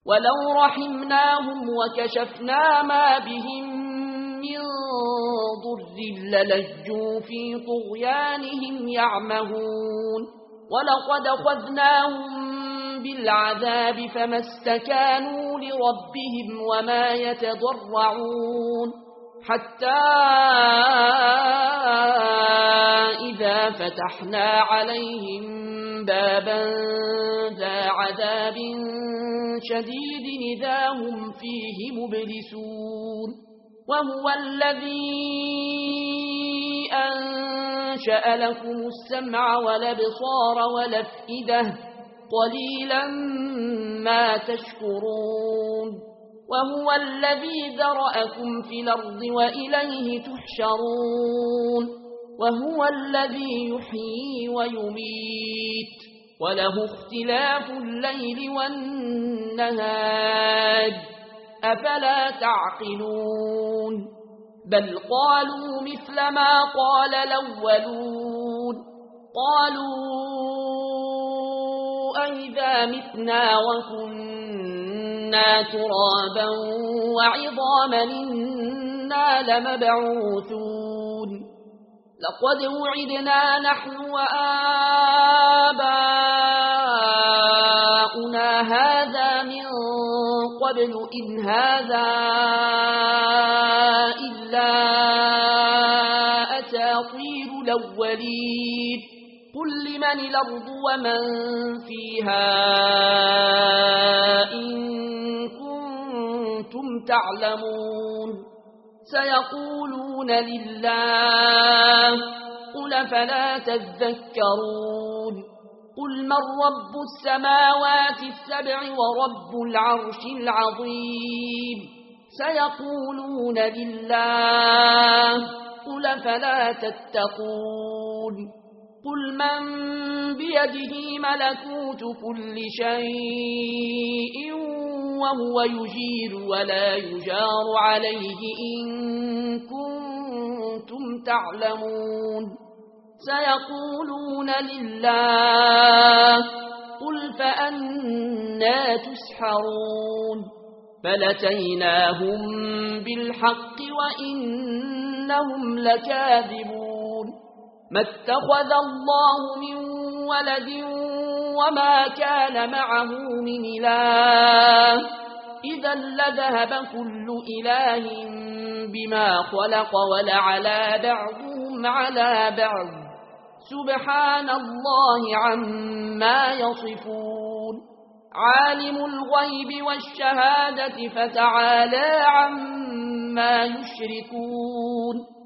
ولو رحمناهم وكشفنا ما بهم من ضر للجوا في طغيانهم يعمهون ولقد أخذناهم بالعذاب فما استكانوا لربهم وما يتضرعون حتى إذا فتحنا عليهم بابا ذا عذاب شديد إذا هم فيه مبلسون وهو الذي أنشأ لكم السمع والأبصار والأفئدة قليلا ما تشكرون وهو الذي ذرأكم في الأرض وإليه تحشرون وهو الذي يحيي ويميت وله اختلاف الليل والنهار أفلا تعقلون بل قالوا مثل ما قال الأولون قالوا أئذا متنا وكنا ترابا وعظاما إنا لمبعوثون لقد وعدنا نحن وآباؤنا هذا من قبل إن هذا إلا أساطير الأولين قل لمن الأرض ومن فيها إن كنتم تعلمون سيقولون لله قل فلا تذكرون قل من رب السماوات السبع ورب العرش العظيم سيقولون لله قل فلا تتقون قل من بيده ملكوت كل شيء وهو يجير ولا يجار عليه إن كنتم تعلمون سيقولون لله قل فأنى تسحرون فلتيناهم بالحق وإنهم لكاذبون ما اتخذ الله من ولد وما كان معه من إله إذا لذهب كل إله بما خلق ولعلى بعضهم على بعض سبحان الله عما يصفون عالم الغيب والشهادة فتعالى عما يشركون